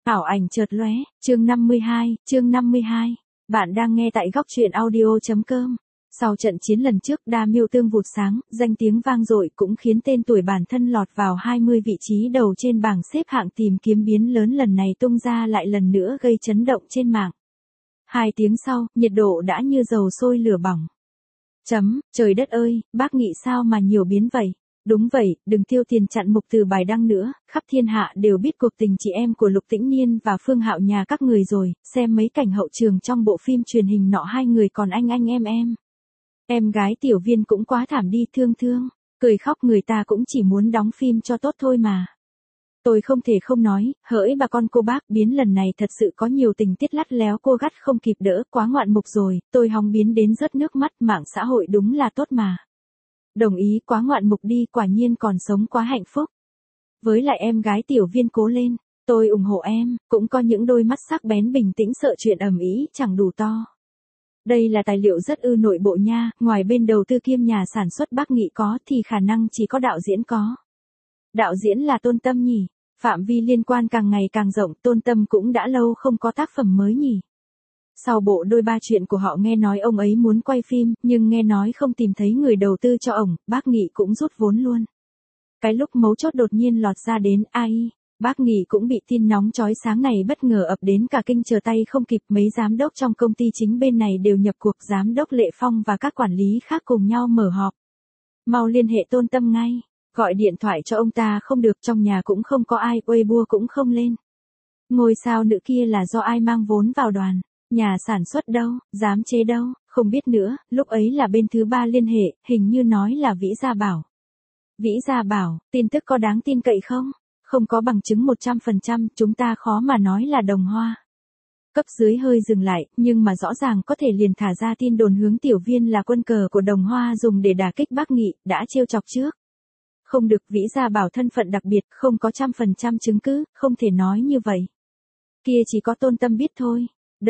Ảo ảnh chợt lóe, chương 52. Bạn đang nghe tại góc truyện audio.com. Sau trận chiến lần trước đa miêu tương vụt sáng, danh tiếng vang dội cũng khiến tên tuổi bản thân lọt vào 20 vị trí đầu trên bảng xếp hạng tìm kiếm biến lớn lần này tung ra lại lần nữa gây chấn động trên mạng. 2 tiếng sau, nhiệt độ đã như dầu sôi lửa bỏng. Trời đất ơi, bác nghĩ sao mà nhiều biến vậy? Đúng vậy, đừng tiêu tiền chặn mục từ bài đăng nữa, khắp thiên hạ đều biết cuộc tình chị em của Lục Tĩnh Niên và Phương Hạo nhà các người rồi, xem mấy cảnh hậu trường trong bộ phim truyền hình nọ hai người còn anh em. Em gái Tiểu Viên cũng quá thảm đi thương, cười khóc người ta cũng chỉ muốn đóng phim cho tốt thôi mà. Tôi không thể không nói, hỡi bà con cô bác biến lần này thật sự có nhiều tình tiết lắt léo cô gắt không kịp đỡ, quá ngoạn mục rồi, tôi hóng biến đến rớt nước mắt, mạng xã hội đúng là tốt mà. Đồng ý, quá ngoạn mục đi, quả nhiên còn sống quá hạnh phúc. Với lại em gái Tiểu Viên cố lên, tôi ủng hộ em, cũng có những đôi mắt sắc bén bình tĩnh sợ chuyện ầm ĩ chẳng đủ to. Đây là tài liệu rất nội bộ nha, ngoài bên đầu tư kiêm nhà sản xuất bác Nghị có thì khả năng chỉ có đạo diễn có. Đạo diễn là Tôn Tâm nhỉ? Phạm vi liên quan càng ngày càng rộng, Tôn Tâm cũng đã lâu không có tác phẩm mới nhỉ? Sau bộ đôi ba chuyện của họ nghe nói ông ấy muốn quay phim, nhưng nghe nói không tìm thấy người đầu tư cho ổng, bác Nghị cũng rút vốn luôn. Cái lúc mấu chốt đột nhiên lọt ra đến AI, bác Nghị cũng bị tin nóng chói sáng này bất ngờ ập đến cả kinh chờ tay không kịp, mấy giám đốc trong công ty chính bên này đều nhập cuộc, giám đốc Lệ Phong và các quản lý khác cùng nhau mở họp. Mau liên hệ Tôn Tâm ngay, gọi điện thoại cho ông ta không được, trong nhà cũng không có ai, Weibo cũng không lên. Ngôi sao nữ kia là do ai mang vốn vào đoàn? Nhà sản xuất đâu, giám chế đâu, không biết nữa, lúc ấy là bên thứ ba liên hệ, hình như nói là Vĩ Gia Bảo. Vĩ Gia Bảo, tin tức có đáng tin cậy không? Không có bằng chứng 100%, chúng ta khó mà nói là Đồng Hoa. Cấp dưới hơi dừng lại, nhưng mà rõ ràng có thể liền thả ra tin đồn hướng Tiểu Viên là quân cờ của Đồng Hoa dùng để đả kích bác Nghị, đã trêu chọc trước. Không được, Vĩ Gia Bảo thân phận đặc biệt, không có 100% chứng cứ, không thể nói như vậy. Kia chỉ có Tôn Tâm biết thôi.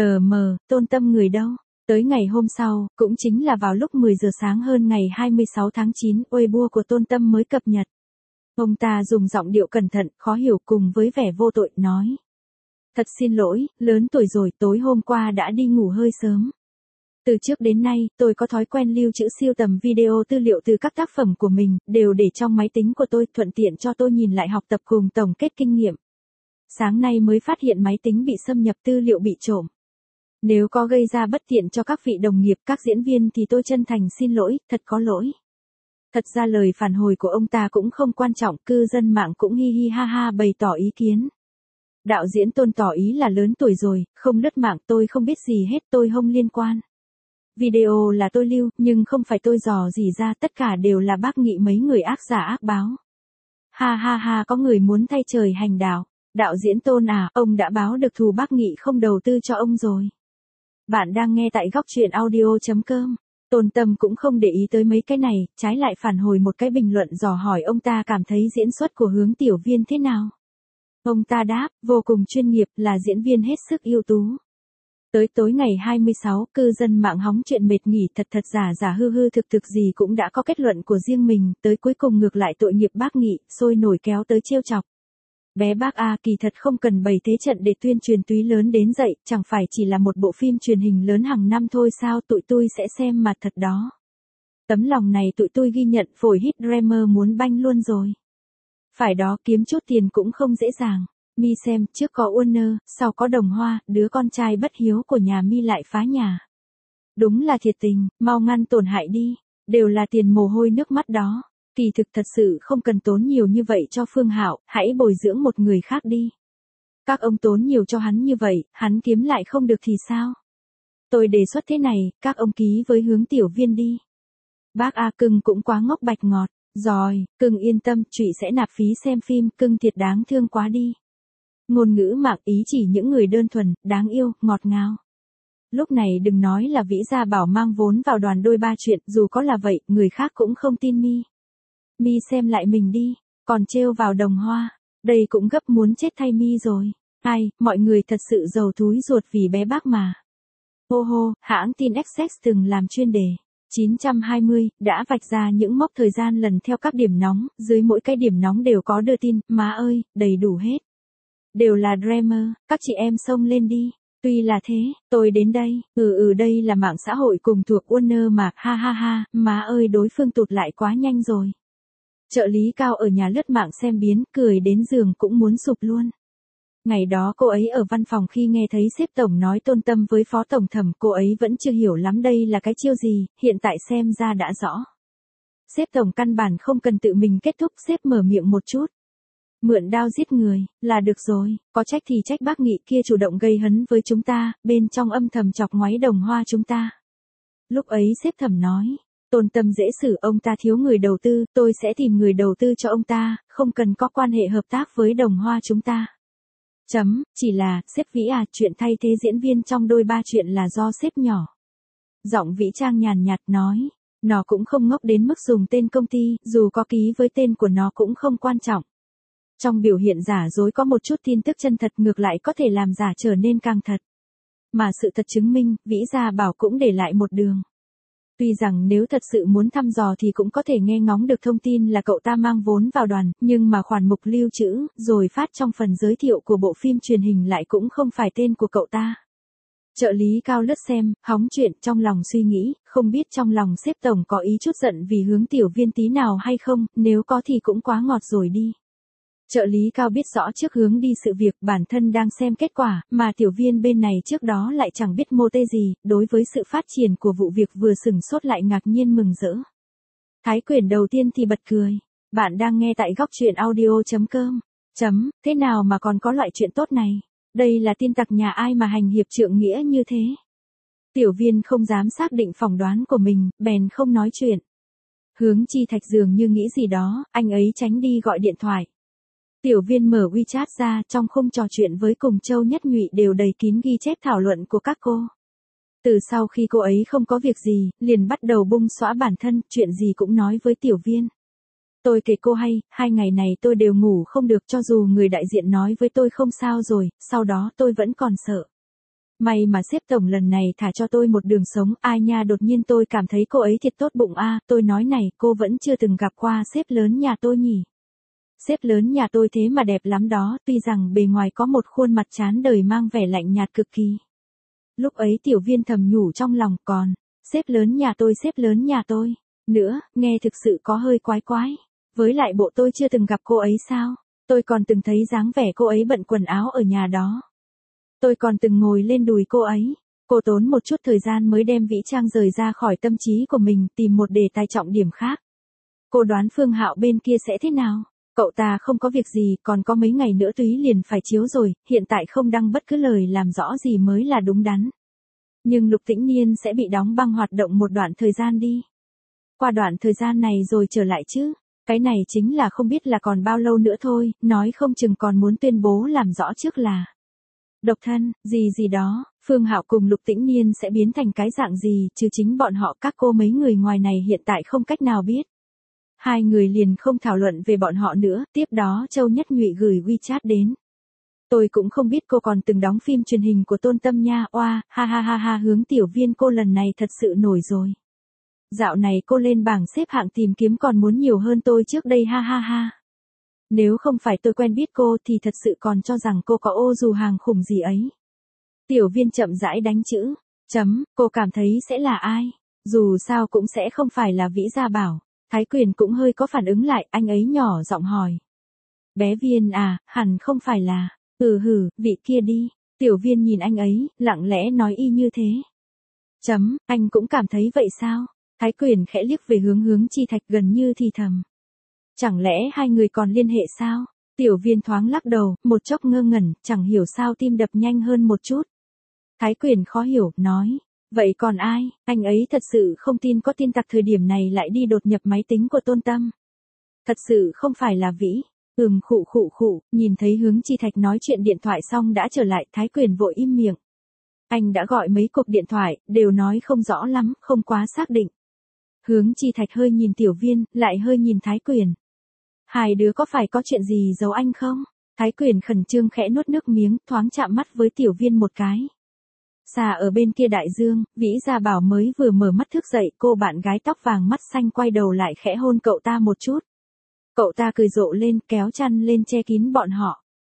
Tôn Tâm người đâu? Tới ngày hôm sau, cũng chính là vào lúc 10 giờ sáng hơn ngày 26 tháng 9, Weibo của Tôn Tâm mới cập nhật. Ông ta dùng giọng điệu cẩn thận, khó hiểu cùng với vẻ vô tội, nói. Thật xin lỗi, lớn tuổi rồi, tối hôm qua đã đi ngủ hơi sớm. Từ trước đến nay, tôi có thói quen lưu trữ siêu tầm video tư liệu từ các tác phẩm của mình, đều để trong máy tính của tôi, thuận tiện cho tôi nhìn lại học tập cùng tổng kết kinh nghiệm. Sáng nay mới phát hiện máy tính bị xâm nhập, tư liệu bị trộm. Nếu có gây ra bất tiện cho các vị đồng nghiệp, các diễn viên thì tôi chân thành xin lỗi, thật có lỗi. Thật ra lời phản hồi của ông ta cũng không quan trọng, cư dân mạng cũng hi hi ha ha bày tỏ ý kiến. Đạo diễn Tôn tỏ ý là lớn tuổi rồi, không lướt mạng, tôi không biết gì hết, tôi không liên quan. Video là tôi lưu, nhưng không phải tôi dò gì ra, tất cả đều là bác Nghị mấy người ác giả ác báo. Ha, có người muốn thay trời hành đạo. Đạo diễn Tôn à, ông đã báo được thù bác Nghị không đầu tư cho ông rồi. Bạn đang nghe tại góc truyện audio.com. Tôn Tâm cũng không để ý tới mấy cái này, trái lại phản hồi một cái bình luận dò hỏi ông ta cảm thấy diễn xuất của Hướng Tiểu Viên thế nào. Ông ta đáp, vô cùng chuyên nghiệp, là diễn viên hết sức ưu tú. Tới tối ngày 26, cư dân mạng hóng chuyện mệt nghỉ thật giả hư thực gì cũng đã có kết luận của riêng mình, tới cuối cùng ngược lại tội nghiệp bác Nghị, sôi nổi kéo tới trêu chọc. Bé bác A kỳ thật không cần bày thế trận để tuyên truyền túy lớn đến dậy, chẳng phải chỉ là một bộ phim truyền hình lớn hàng năm thôi sao, tụi tôi sẽ xem mà thật đó. Tấm lòng này tụi tôi ghi nhận, phổi hit Dreamer muốn banh luôn rồi. Phải đó, kiếm chút tiền cũng không dễ dàng. Mi xem, trước có Warner, sau có Đồng Hoa, đứa con trai bất hiếu của nhà Mi lại phá nhà. Đúng là thiệt tình, mau ngăn tổn hại đi, đều là tiền mồ hôi nước mắt đó. Kỳ thực thật sự không cần tốn nhiều như vậy cho Phương Hạo, hãy bồi dưỡng một người khác đi. Các ông tốn nhiều cho hắn như vậy, hắn kiếm lại không được thì sao? Tôi đề xuất thế này, các ông ký với Hướng Tiểu Viên đi. Bác A cưng cũng quá ngốc bạch ngọt, rồi, cưng yên tâm, trụy sẽ nạp phí xem phim, cưng thiệt đáng thương quá đi. Ngôn ngữ mạng ý chỉ những người đơn thuần, đáng yêu, ngọt ngào. Lúc này đừng nói là Vĩ Gia Bảo mang vốn vào đoàn đôi ba chuyện, dù có là vậy, người khác cũng không tin Mi. Mi xem lại mình đi, còn trêu vào Đồng Hoa, đây cũng gấp muốn chết thay Mi rồi. Ai, mọi người thật sự giàu túi ruột vì bé bác mà. Hô, hãng tin Essex từng làm chuyên đề 920, đã vạch ra những mốc thời gian lần theo các điểm nóng, dưới mỗi cái điểm nóng đều có đưa tin, má ơi, đầy đủ hết. đều là dreamer, các chị em xông lên đi. Tuy là thế, tôi đến đây, đây là mạng xã hội cùng thuộc Warner mà, ha ha ha, má ơi đối phương tụt lại quá nhanh rồi. Trợ lý Cao ở nhà lướt mạng xem biến, cười đến giường cũng muốn sụp luôn. Ngày đó cô ấy ở văn phòng khi nghe thấy sếp tổng nói Tôn Tâm với phó tổng thẩm, cô ấy vẫn chưa hiểu lắm đây là cái chiêu gì, hiện tại xem ra đã rõ. Sếp tổng căn bản không cần tự mình kết thúc, sếp mở miệng một chút. Mượn đao giết người, là được rồi, có trách thì trách bác Nghị kia chủ động gây hấn với chúng ta, bên trong âm thầm chọc ngoáy Đồng Hoa chúng ta. Lúc ấy sếp thẩm nói, Tôn Tâm dễ xử, ông ta thiếu người đầu tư, tôi sẽ tìm người đầu tư cho ông ta, không cần có quan hệ hợp tác với Đồng Hoa chúng ta. Chỉ là, sếp Vĩ à, chuyện thay thế diễn viên trong đôi ba chuyện là do sếp nhỏ. Giọng Vĩ Trang nhàn nhạt nói, nó cũng không ngốc đến mức dùng tên công ty, dù có ký với tên của nó cũng không quan trọng. Trong biểu hiện giả dối có một chút tin tức chân thật, ngược lại có thể làm giả trở nên càng thật. Mà sự thật chứng minh, Vĩ Gia Bảo cũng để lại một đường. Tuy rằng nếu thật sự muốn thăm dò thì cũng có thể nghe ngóng được thông tin là cậu ta mang vốn vào đoàn, nhưng mà khoản mục lưu trữ, rồi phát trong phần giới thiệu của bộ phim truyền hình lại cũng không phải tên của cậu ta. Trợ lý Cao lướt xem, hóng chuyện, trong lòng suy nghĩ, không biết trong lòng sếp tổng có ý chút giận vì hướng tiểu viên tí nào hay không, nếu có thì cũng quá ngọt rồi đi. Trợ lý Cao biết rõ trước hướng đi sự việc, bản thân đang xem kết quả, mà tiểu viên bên này trước đó lại chẳng biết mô tê gì, đối với sự phát triển của vụ việc vừa sửng sốt lại ngạc nhiên mừng rỡ. Thái Quyển đầu tiên thì bật cười. Bạn đang nghe tại góc truyện audio.com. Thế nào mà còn có loại chuyện tốt này? Đây là tin tặc nhà ai mà hành hiệp trượng nghĩa như thế? Tiểu viên không dám xác định phỏng đoán của mình, bèn không nói chuyện. Hướng Chi Thạch dường như nghĩ gì đó, anh ấy tránh đi gọi điện thoại. Tiểu viên mở WeChat ra, trong khung trò chuyện với cùng Châu Nhất Nhụy đều đầy kín ghi chép thảo luận của các cô. Từ sau khi cô ấy không có việc gì, liền bắt đầu bung xõa bản thân, chuyện gì cũng nói với tiểu viên. Tôi kể cô hay, 2 ngày này tôi đều ngủ không được, cho dù người đại diện nói với tôi không sao rồi, sau đó tôi vẫn còn sợ. May mà sếp tổng lần này thả cho tôi một đường sống, ai nha, đột nhiên tôi cảm thấy cô ấy thiệt tốt bụng a, tôi nói này, cô vẫn chưa từng gặp qua sếp lớn nhà tôi nhỉ? Sếp lớn nhà tôi thế mà đẹp lắm đó, tuy rằng bề ngoài có một khuôn mặt chán đời mang vẻ lạnh nhạt cực kỳ. Lúc ấy tiểu viên thầm nhủ trong lòng, còn, sếp lớn nhà tôi, nữa, nghe thực sự có hơi quái quái. Với lại bộ tôi chưa từng gặp cô ấy sao, tôi còn từng thấy dáng vẻ cô ấy bận quần áo ở nhà đó. Tôi còn từng ngồi lên đùi cô ấy. Cô tốn một chút thời gian mới đem Vĩ Trang rời ra khỏi tâm trí của mình, tìm một đề tài trọng điểm khác. Cô đoán Phương Hạo bên kia sẽ thế nào? Cậu ta không có việc gì, còn có mấy ngày nữa Túy liền phải chiếu rồi, hiện tại không đăng bất cứ lời làm rõ gì mới là đúng đắn. Nhưng Lục Tĩnh Niên sẽ bị đóng băng hoạt động một đoạn thời gian đi. Qua đoạn thời gian này rồi trở lại chứ. Cái này chính là không biết là còn bao lâu nữa thôi, nói không chừng còn muốn tuyên bố làm rõ trước là độc thân, gì đó, Phương Hạo cùng Lục Tĩnh Niên sẽ biến thành cái dạng gì, chứ chính bọn họ các cô mấy người ngoài này hiện tại không cách nào biết. Hai người liền không thảo luận về bọn họ nữa, tiếp đó Châu Nhất Nhụy gửi WeChat đến. Tôi cũng không biết cô còn từng đóng phim truyền hình của Tôn Tâm nha, oa, ha ha ha ha, hướng tiểu viên cô lần này thật sự nổi rồi. Dạo này cô lên bảng xếp hạng tìm kiếm còn muốn nhiều hơn tôi trước đây, ha ha ha. Nếu không phải tôi quen biết cô thì thật sự còn cho rằng cô có ô dù hàng khủng gì ấy. Tiểu viên chậm rãi đánh chữ. Cô cảm thấy sẽ là ai? Dù sao cũng sẽ không phải là Vĩ Gia Bảo. Thái Quyền cũng hơi có phản ứng lại, anh ấy nhỏ giọng hỏi. Bé Viên à, hẳn không phải là, vị kia đi. Tiểu viên nhìn anh ấy, lặng lẽ nói y như thế. Anh cũng cảm thấy vậy sao? Thái Quyền khẽ liếc về hướng Chi Thạch gần như thì thầm. Chẳng lẽ hai người còn liên hệ sao? Tiểu viên thoáng lắc đầu, một chốc ngơ ngẩn, chẳng hiểu sao tim đập nhanh hơn một chút. Thái Quyền khó hiểu, nói. Vậy còn ai? Anh ấy thật sự không tin có tin tặc thời điểm này lại đi đột nhập máy tính của Tôn Tâm. Thật sự không phải là Vĩ. Khụ, nhìn thấy hướng Chi Thạch nói chuyện điện thoại xong đã trở lại, Thái Quyền vội im miệng. Anh đã gọi mấy cuộc điện thoại, đều nói không rõ lắm, không quá xác định. Hướng Chi Thạch hơi nhìn tiểu viên, lại hơi nhìn Thái Quyền. Hai đứa có phải có chuyện gì giấu anh không? Thái Quyền khẩn trương khẽ nuốt nước miếng, thoáng chạm mắt với tiểu viên một cái. Xa ở bên kia đại dương, Vĩ Gia Bảo mới vừa mở mắt thức dậy, cô bạn gái tóc vàng mắt xanh quay đầu lại khẽ hôn cậu ta một chút. Cậu ta cười rộ lên, kéo chăn lên che kín bọn họ.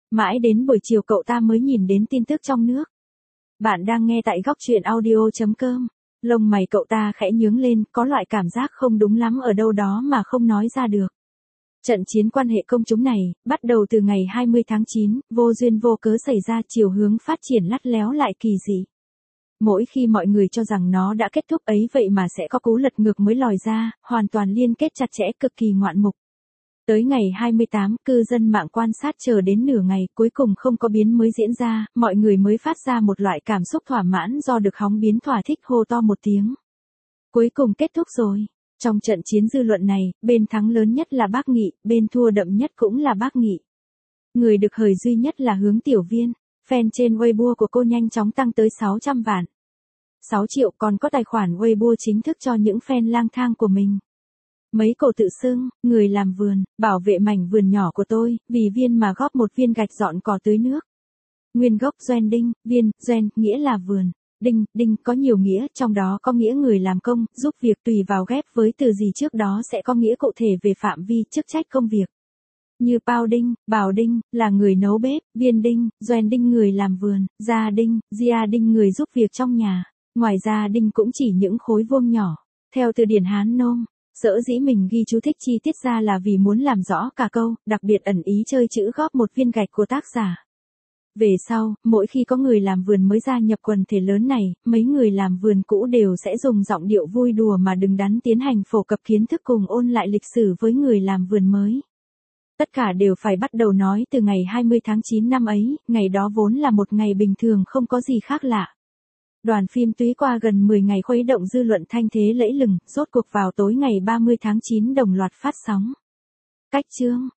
Mãi đến buổi chiều cậu ta mới nhìn đến tin tức trong nước. Bạn đang nghe tại góc truyện audio.com. Lông mày cậu ta khẽ nhướng lên, có loại cảm giác không đúng lắm ở đâu đó mà không nói ra được. Trận chiến quan hệ công chúng này, bắt đầu từ ngày 20 tháng 9, vô duyên vô cớ xảy ra, chiều hướng phát triển lắt léo lại kỳ dị. Mỗi khi mọi người cho rằng nó đã kết thúc ấy vậy mà sẽ có cú lật ngược mới lòi ra, hoàn toàn liên kết chặt chẽ cực kỳ ngoạn mục. Tới ngày 28, cư dân mạng quan sát chờ đến nửa ngày, cuối cùng không có biến mới diễn ra, mọi người mới phát ra một loại cảm xúc thỏa mãn do được hóng biến thỏa thích hô to một tiếng. Cuối cùng kết thúc rồi. Trong trận chiến dư luận này, bên thắng lớn nhất là Bác Nghị, bên thua đậm nhất cũng là Bác Nghị. Người được hời duy nhất là Hướng Tiểu Viên, fan trên Weibo của cô nhanh chóng tăng tới 600 vạn. 6 triệu, còn có tài khoản Weibo chính thức cho những fan lang thang của mình. Mấy cô tự xưng, người làm vườn, bảo vệ mảnh vườn nhỏ của tôi, vì Viên mà góp một viên gạch dọn cỏ tưới nước. Nguyên gốc Doen Đinh, Viên, Doen, nghĩa là vườn. Đinh, Đinh có nhiều nghĩa, trong đó có nghĩa người làm công, giúp việc, tùy vào ghép với từ gì trước đó sẽ có nghĩa cụ thể về phạm vi, chức trách công việc. Như Pao Đinh, Bảo Đinh, là người nấu bếp, Viên Đinh, Doen Đinh người làm vườn, Gia Đinh, Gia Đinh người giúp việc trong nhà. Ngoài ra Đinh cũng chỉ những khối vuông nhỏ. Theo từ điển Hán Nôm, sở dĩ mình ghi chú thích chi tiết ra là vì muốn làm rõ cả câu, đặc biệt ẩn ý chơi chữ góp một viên gạch của tác giả. Về sau, mỗi khi có người làm vườn mới gia nhập quần thể lớn này, mấy người làm vườn cũ đều sẽ dùng giọng điệu vui đùa mà đứng đắn tiến hành phổ cập kiến thức cùng ôn lại lịch sử với người làm vườn mới. Tất cả đều phải bắt đầu nói từ ngày 20 tháng 9 năm ấy, ngày đó vốn là một ngày bình thường không có gì khác lạ. Đoàn phim Túy qua gần 10 ngày khuấy động dư luận thanh thế lẫy lừng, rốt cuộc vào tối ngày 30 tháng 9 đồng loạt phát sóng. Cách chương